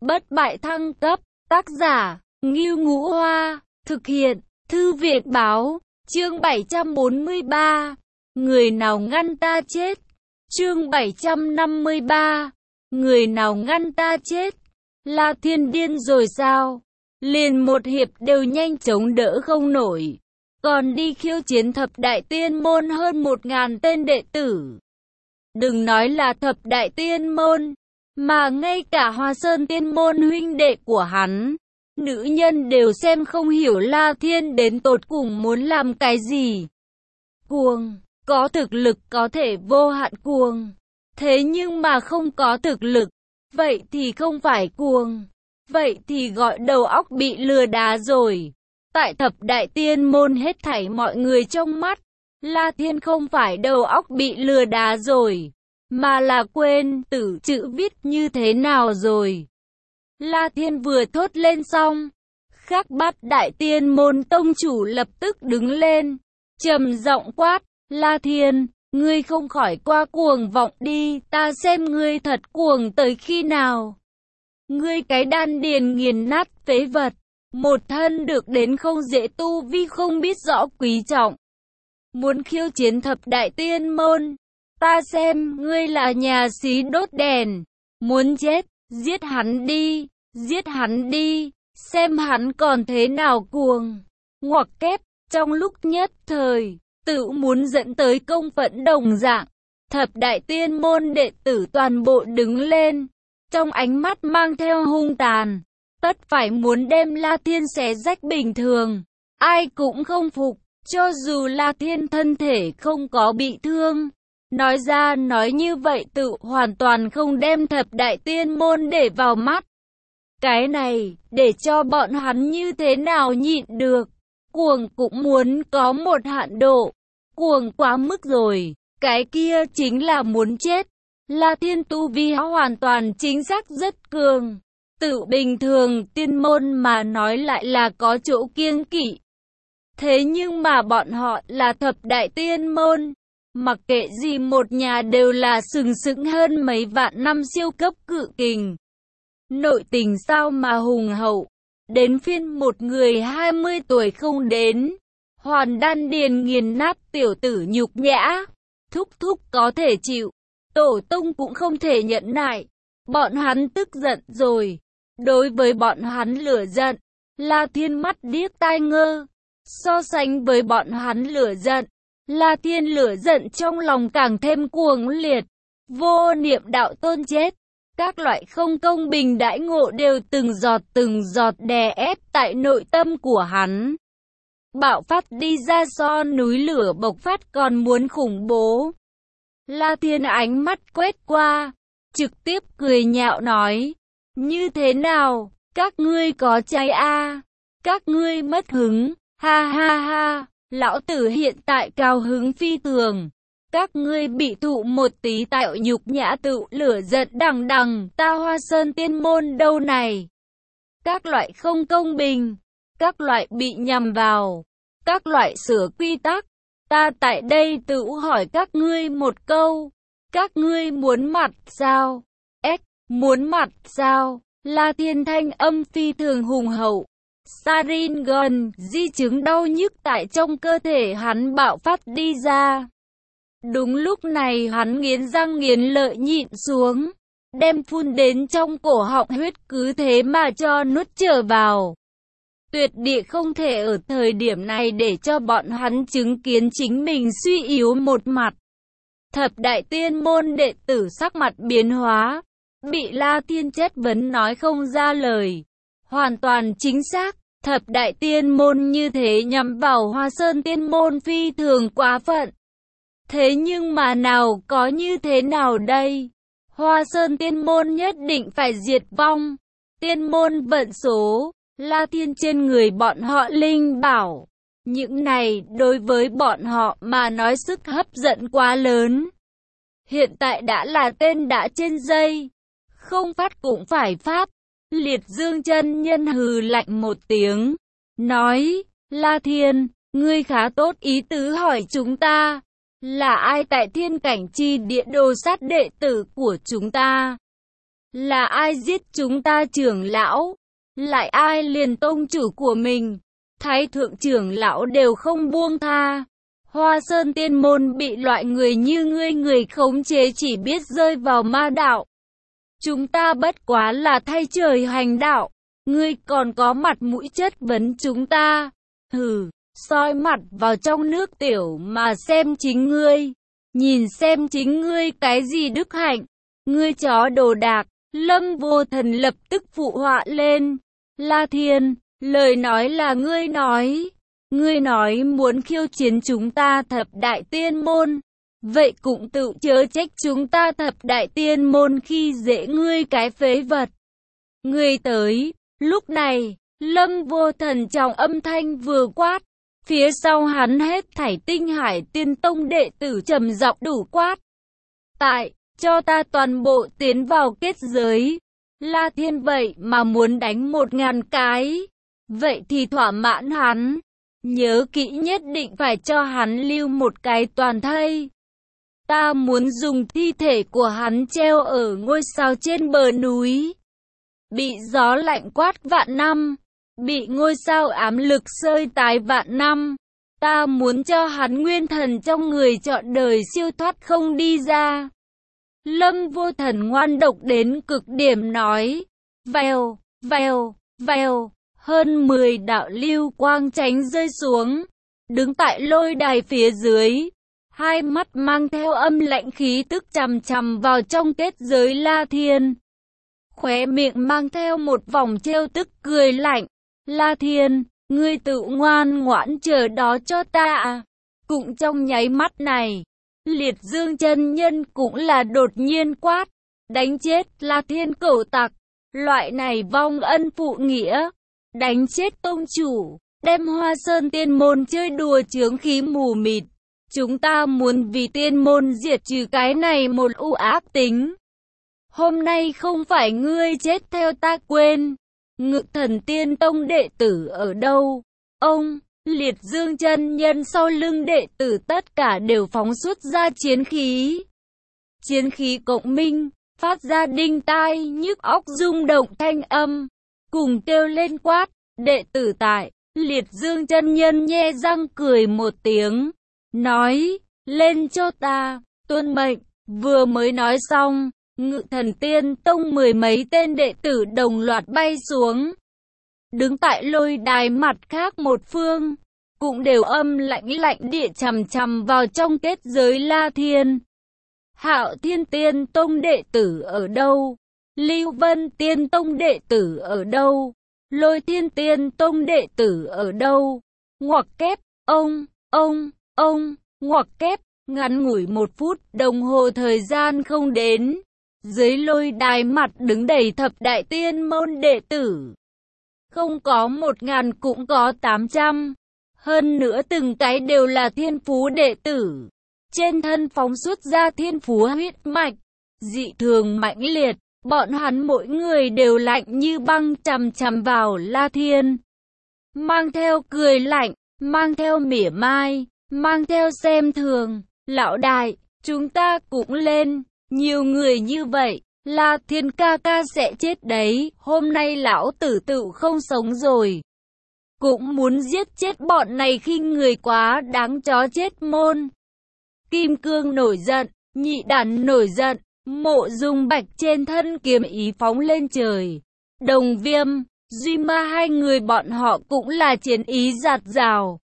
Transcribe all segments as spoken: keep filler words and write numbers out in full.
Bất bại thăng cấp, tác giả, Ngưu Ngũ Hoa, thực hiện, Thư viện báo, chương bảy trăm bốn mươi ba, người nào ngăn ta chết, chương bảy trăm năm mươi ba, người nào ngăn ta chết, La Thiên điên rồi sao, liền một hiệp đều nhanh chóng đỡ không nổi, còn đi khiêu chiến thập đại tiên môn hơn một ngàn tên đệ tử. Đừng nói là thập đại tiên môn, mà ngay cả Hoa Sơn tiên môn huynh đệ của hắn, nữ nhân đều xem không hiểu La Thiên đến tột cùng muốn làm cái gì. Cuồng, có thực lực có thể vô hạn cuồng, thế nhưng mà không có thực lực, vậy thì không phải cuồng, vậy thì gọi đầu óc bị lừa đá rồi. Tại thập đại tiên môn hết thảy mọi người trong mắt, La Thiên không phải đầu óc bị lừa đá rồi, mà là quên tử chữ viết như thế nào rồi. La Thiên vừa thốt lên xong, Khác Bát đại tiên môn tông chủ lập tức đứng lên, trầm giọng quát, La Thiên, ngươi không khỏi qua cuồng vọng đi, ta xem ngươi thật cuồng tới khi nào. Ngươi cái đan điền nghiền nát phế vật, một thân được đến không dễ tu vi không biết rõ quý trọng. Muốn khiêu chiến thập đại tiên môn, ta xem ngươi là nhà xí đốt đèn, muốn chết, giết hắn đi, giết hắn đi, xem hắn còn thế nào cuồng. Ngoặc kép, trong lúc nhất thời, tự muốn dẫn tới công phẫn đồng dạng, thập đại tiên môn đệ tử toàn bộ đứng lên, trong ánh mắt mang theo hung tàn, tất phải muốn đem La Thiên xé rách bình thường, ai cũng không phục, cho dù La Thiên thân thể không có bị thương. Nói ra nói như vậy tự hoàn toàn không đem thập đại tiên môn để vào mắt. Cái này, để cho bọn hắn như thế nào nhịn được. Cuồng cũng muốn có một hạn độ. Cuồng quá mức rồi, cái kia chính là muốn chết. La Thiên tu vi hoàn toàn chính xác rất cường. Tự bình thường tiên môn mà nói lại là có chỗ kiêng kỵ. Thế nhưng mà bọn họ là thập đại tiên môn. Mặc kệ gì một nhà đều là sừng sững hơn mấy vạn năm siêu cấp cự kình. Nội tình sao mà hùng hậu. Đến phiên một người hai mươi tuổi không đến. Hoàn đan điền nghiền nát tiểu tử nhục nhã. Thúc thúc có thể chịu. Tổ tông cũng không thể nhẫn nại. Bọn hắn tức giận rồi. Đối với bọn hắn lửa giận, La Thiên mắt điếc tai ngơ. So sánh với bọn hắn lửa giận, La Thiên lửa giận trong lòng càng thêm cuồng liệt. Vô niệm đạo tôn chết, các loại không công bình đãi ngộ đều từng giọt từng giọt đè ép tại nội tâm của hắn. Bạo phát đi ra so núi lửa bộc phát còn muốn khủng bố. La Thiên ánh mắt quét qua, trực tiếp cười nhạo nói, như thế nào, các ngươi có trai a, các ngươi mất hứng, ha ha ha. Lão tử hiện tại cao hứng phi thường. Các ngươi bị thụ một tí tạo nhục nhã tự lửa giận đằng đằng. Ta Hoa Sơn tiên môn đâu này. Các loại không công bình. Các loại bị nhầm vào. Các loại sửa quy tắc. Ta tại đây tự hỏi các ngươi một câu. Các ngươi muốn mặt sao? Ếch, muốn mặt sao? La Thiên thanh âm phi thường hùng hậu. Saringon, di chứng đau nhức tại trong cơ thể hắn bạo phát đi ra. Đúng lúc này hắn nghiến răng nghiến lợi nhịn xuống, đem phun đến trong cổ họng huyết cứ thế mà cho nuốt trở vào. Tuyệt địa không thể ở thời điểm này để cho bọn hắn chứng kiến chính mình suy yếu một mặt. Thập đại tiên môn đệ tử sắc mặt biến hóa, bị La Thiên chất vấn nói không ra lời. Hoàn toàn chính xác, thập đại tiên môn như thế nhắm vào Hoa Sơn tiên môn phi thường quá phận. Thế nhưng mà nào có như thế nào đây? Hoa Sơn tiên môn nhất định phải diệt vong. Tiên môn vận số, La Thiên trên người bọn họ linh bảo. Những này đối với bọn họ mà nói sức hấp dẫn quá lớn. Hiện tại đã là tên đã trên dây. Không phát cũng phải pháp. Liệt Dương chân nhân hừ lạnh một tiếng, nói, La Thiên, ngươi khá tốt ý tứ hỏi chúng ta, là ai tại thiên cảnh chi địa đồ sát đệ tử của chúng ta? Là ai giết chúng ta trưởng lão? Lại ai liền tông chủ của mình? Thái thượng trưởng lão đều không buông tha. Hoa Sơn Tiên Môn bị loại người như ngươi người khống chế chỉ biết rơi vào ma đạo. Chúng ta bất quá là thay trời hành đạo. Ngươi còn có mặt mũi chất vấn chúng ta. Hừ, soi mặt vào trong nước tiểu mà xem chính ngươi. Nhìn xem chính ngươi cái gì đức hạnh. Ngươi chó đồ đạc. Lâm Vô Thần lập tức phụ họa lên. La Thiên, lời nói là ngươi nói. Ngươi nói muốn khiêu chiến chúng ta thập đại tiên môn. Vậy cũng tự chớ trách chúng ta thập đại tiên môn khi dễ ngươi cái phế vật. Ngươi tới. Lúc này, Lâm Vô Thần trong âm thanh vừa quát. Phía sau hắn hết thảy Tinh Hải Tiên Tông đệ tử trầm giọng đủ quát. Tại, cho ta toàn bộ tiến vào kết giới. La Thiên vậy mà muốn đánh một ngàn cái. Vậy thì thỏa mãn hắn. Nhớ kỹ nhất định phải cho hắn lưu một cái toàn thây. Ta muốn dùng thi thể của hắn treo ở ngôi sao trên bờ núi. Bị gió lạnh quát vạn năm. Bị ngôi sao ám lực sơi tái vạn năm. Ta muốn cho hắn nguyên thần trong người trọn đời siêu thoát không đi ra. Lâm Vô Thần ngoan độc đến cực điểm nói. Vèo, vèo, vèo. Hơn mười đạo lưu quang tránh rơi xuống. Đứng tại lôi đài phía dưới. Hai mắt mang theo âm lạnh khí tức chằm chằm vào trong kết giới La Thiên. Khóe miệng mang theo một vòng trêu tức cười lạnh. La Thiên, ngươi tự ngoan ngoãn chờ đó cho ta à. Cũng trong nháy mắt này, Liệt Dương chân nhân cũng là đột nhiên quát. Đánh chết La Thiên cẩu tặc. Loại này vong ân phụ nghĩa. Đánh chết tông chủ. Đem Hoa Sơn Tiên Môn chơi đùa chướng khí mù mịt. Chúng ta muốn vì tiên môn diệt trừ cái này một u ác tính. Hôm nay không phải ngươi chết theo ta quên. Ngự Thần Tiên Tông đệ tử ở đâu? Ông, Liệt Dương chân nhân sau lưng đệ tử tất cả đều phóng xuất ra chiến khí. Chiến khí cộng minh, phát ra đinh tai nhức óc rung động thanh âm. Cùng kêu lên quát, đệ tử tại, Liệt Dương chân nhân nhe răng cười một tiếng. Nói, lên cho ta, tuân mệnh, vừa mới nói xong. Ngự Thần Tiên Tông mười mấy tên đệ tử đồng loạt bay xuống. Đứng tại lôi đài mặt khác một phương, cũng đều âm lạnh lạnh địa chằm chằm vào trong kết giới La Thiên. Hạo Thiên Tiên Tông đệ tử ở đâu? Lưu Vân Tiên Tông đệ tử ở đâu? Lôi Thiên Tiên Tông đệ tử ở đâu? Ngoặc kép, ông, ông, ông, ngoặc kép, ngắn ngủi một phút đồng hồ thời gian không đến. Dưới lôi đài mặt đứng đầy thập đại tiên môn đệ tử. Không có một ngàn cũng có tám trăm. Hơn nữa từng cái đều là thiên phú đệ tử. Trên thân phóng xuất ra thiên phú huyết mạch. Dị thường mãnh liệt. Bọn hắn mỗi người đều lạnh như băng chằm chằm vào La Thiên. Mang theo cười lạnh, mang theo mỉa mai, mang theo xem thường. Lão đại, chúng ta cũng lên. Nhiều người như vậy, La Thiên ca ca sẽ chết đấy, hôm nay lão tử tự không sống rồi. Cũng muốn giết chết bọn này khi người quá đáng chó chết môn. Kim Cương nổi giận, Nhị Đản nổi giận, Mộ Dung Bạch trên thân kiếm ý phóng lên trời. Đồng Viêm, Duy Ma hai người bọn họ cũng là chiến ý dạt dào.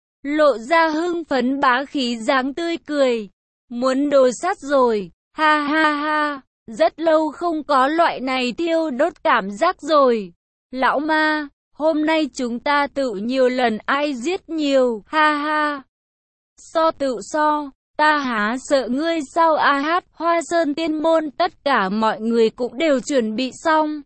Lộ ra hưng phấn bá khí dáng tươi cười. Muốn đồ sát rồi. Ha ha ha, rất lâu không có loại này thiêu đốt cảm giác rồi. Lão ma, hôm nay chúng ta tự nhiều lần ai giết nhiều, ha ha. So tự so, ta há sợ ngươi sao a hát, Hoa Sơn Tiên Môn tất cả mọi người cũng đều chuẩn bị xong.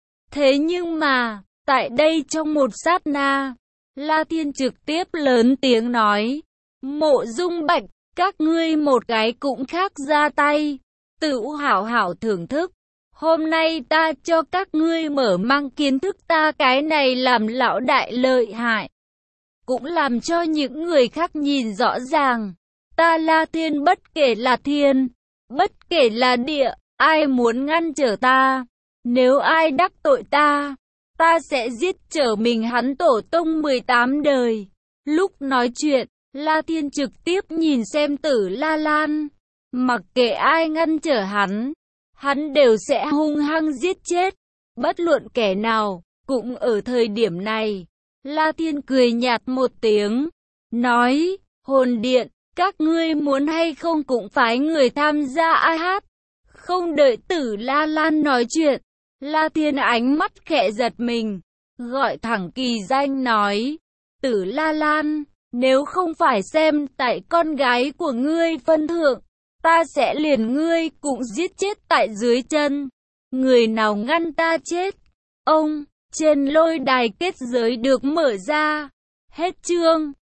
Thế nhưng mà, tại đây trong một sát na, La Thiên trực tiếp lớn tiếng nói, Mộ Dung Bạch, các ngươi một cái cũng khác ra tay, tự hảo hảo thưởng thức. Hôm nay ta cho các ngươi mở mang kiến thức ta cái này làm lão đại lợi hại. Cũng làm cho những người khác nhìn rõ ràng. Ta La Thiên bất kể là thiên, bất kể là địa, ai muốn ngăn trở ta? Nếu ai đắc tội ta, ta sẽ giết trở mình hắn tổ tông mười tám đời. Lúc nói chuyện, La Thiên trực tiếp nhìn xem Tử La Lan. Mặc kệ ai ngăn trở hắn, hắn đều sẽ hung hăng giết chết. Bất luận kẻ nào, cũng ở thời điểm này. La Thiên cười nhạt một tiếng, nói, hồn điện, các ngươi muốn hay không cũng phái người tham gia ai hát. Không đợi Tử La Lan nói chuyện, La Thiên ánh mắt khẽ giật mình, gọi thẳng kỳ danh nói, Tử La Lan, nếu không phải xem tại con gái của ngươi phân thượng, ta sẽ liền ngươi cũng giết chết tại dưới chân. Người nào ngăn ta chết? Ông, trên lôi đài kết giới được mở ra. Hết chương.